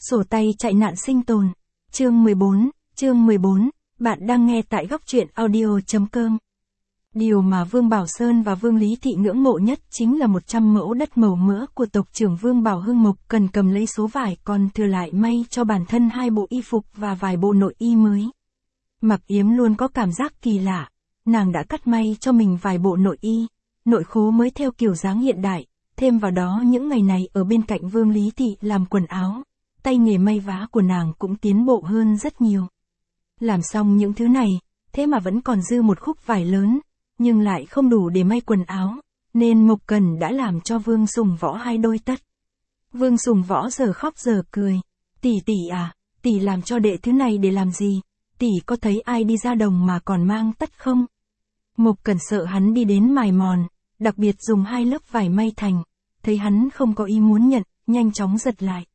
Sổ tay chạy nạn sinh tồn. Chương 14, bạn đang nghe tại góc truyện audio.com. Điều mà Vương Bảo Sơn và Vương Lý Thị ngưỡng mộ nhất chính là 100 mẫu đất màu mỡ của tộc trưởng Vương Bảo Hưng Mộc cần cầm lấy số vải còn thừa lại may cho bản thân 2 bộ y phục và vài bộ nội y mới. Mặc Yếm luôn có cảm giác kỳ lạ, nàng đã cắt may cho mình vài bộ nội y, nội khố mới theo kiểu dáng hiện đại, thêm vào đó những ngày này ở bên cạnh Vương Lý Thị làm quần áo, tay nghề may vá của nàng cũng tiến bộ hơn rất nhiều. Làm xong những thứ này, thế mà vẫn còn dư một khúc vải lớn, nhưng lại không đủ để may quần áo, nên Mộc Cần đã làm cho Vương Sùng Võ 2 đôi tất. Vương Sùng Võ giờ khóc giờ cười, tỷ à, tỷ làm cho đệ thứ này để làm gì, tỷ có thấy ai đi ra đồng mà còn mang tất không? Mộc Cần sợ hắn đi đến mài mòn, đặc biệt dùng 2 lớp vải may thành, thấy hắn không có ý muốn nhận, nhanh chóng giật lại.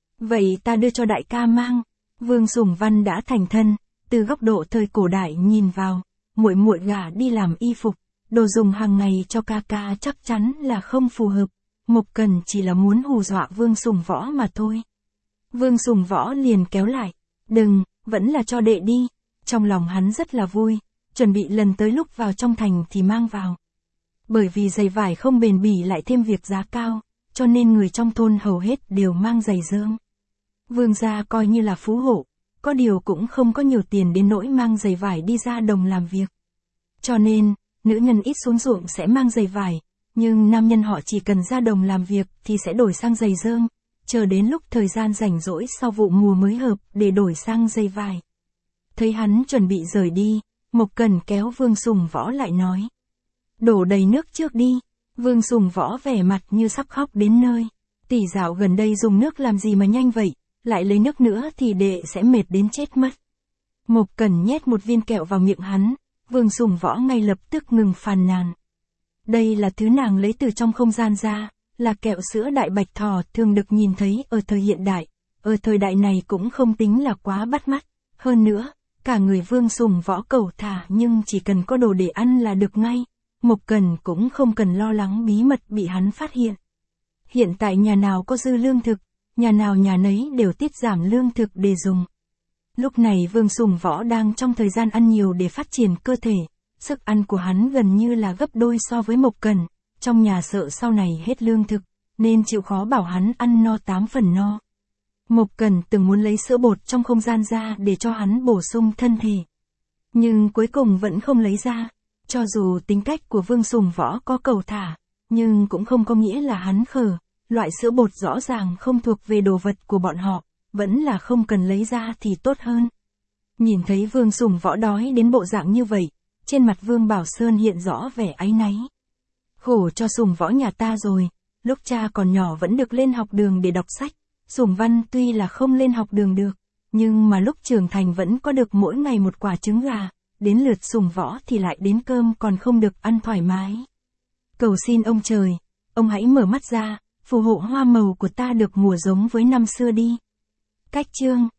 Vậy ta đưa cho đại ca mang. Vương Sùng Văn đã thành thân, từ góc độ thời cổ đại nhìn vào, muội muội gả đi làm y phục, đồ dùng hàng ngày cho ca ca chắc chắn là không phù hợp. Mộc Cần chỉ là muốn hù dọa Vương Sùng Võ mà thôi. Vương Sùng Võ liền kéo lại, đừng, vẫn là cho đệ đi. Trong lòng hắn rất là vui, chuẩn bị lần tới lúc vào trong thành thì mang vào. Bởi vì giày vải không bền bỉ lại thêm việc giá cao, cho nên người trong thôn hầu hết đều mang giày dơm. Vương gia coi như là phú hộ, có điều cũng không có nhiều tiền đến nỗi mang giày vải đi ra đồng làm việc. Cho nên, nữ nhân ít xuống ruộng sẽ mang giày vải, nhưng nam nhân họ chỉ cần ra đồng làm việc thì sẽ đổi sang giày dơm, chờ đến lúc thời gian rảnh rỗi sau vụ mùa mới hợp để đổi sang giày vải. Thấy hắn chuẩn bị rời đi, Mộc Cần kéo Vương Sùng Võ lại nói. Đổ đầy nước trước đi. Vương Sùng Võ vẻ mặt như sắp khóc đến nơi. Tỷ dạo gần đây dùng nước làm gì mà nhanh vậy, lại lấy nước nữa thì đệ sẽ mệt đến chết mất. Mộc Cần nhét một viên kẹo vào miệng hắn, Vương Sùng Võ ngay lập tức ngừng phàn nàn. Đây là thứ nàng lấy từ trong không gian ra, là kẹo sữa đại bạch thỏ thường được nhìn thấy ở thời hiện đại, ở thời đại này cũng không tính là quá bắt mắt. Hơn nữa, cả người Vương Sùng Võ cẩu thả nhưng chỉ cần có đồ để ăn là được ngay. Mộc Cần cũng không cần lo lắng bí mật bị hắn phát hiện. Hiện tại nhà nào có dư lương thực, nhà nào nhà nấy đều tiết giảm lương thực để dùng. Lúc này Vương Sùng Võ đang trong thời gian ăn nhiều để phát triển cơ thể, sức ăn của hắn gần như là gấp đôi so với Mộc Cần, trong nhà sợ sau này hết lương thực, nên chịu khó bảo hắn ăn no 8 phần no. Mộc Cần từng muốn lấy sữa bột trong không gian ra để cho hắn bổ sung thân thể, nhưng cuối cùng vẫn không lấy ra. Cho dù tính cách của Vương Sùng Võ có cẩu thả, nhưng cũng không có nghĩa là hắn khờ, loại sữa bột rõ ràng không thuộc về đồ vật của bọn họ, vẫn là không cần lấy ra thì tốt hơn. Nhìn thấy Vương Sùng Võ đói đến bộ dạng như vậy, trên mặt Vương Bảo Sơn hiện rõ vẻ áy náy. Khổ cho Sùng Võ nhà ta rồi, lúc cha còn nhỏ vẫn được lên học đường để đọc sách, Sùng Văn tuy là không lên học đường được, nhưng mà lúc trưởng thành vẫn có được mỗi ngày một quả trứng gà. Đến lượt Sùng Võ thì lại đến cơm còn không được ăn thoải mái. Cầu xin ông trời, ông hãy mở mắt ra, phù hộ hoa màu của ta được mùa giống với năm xưa đi. Cách chương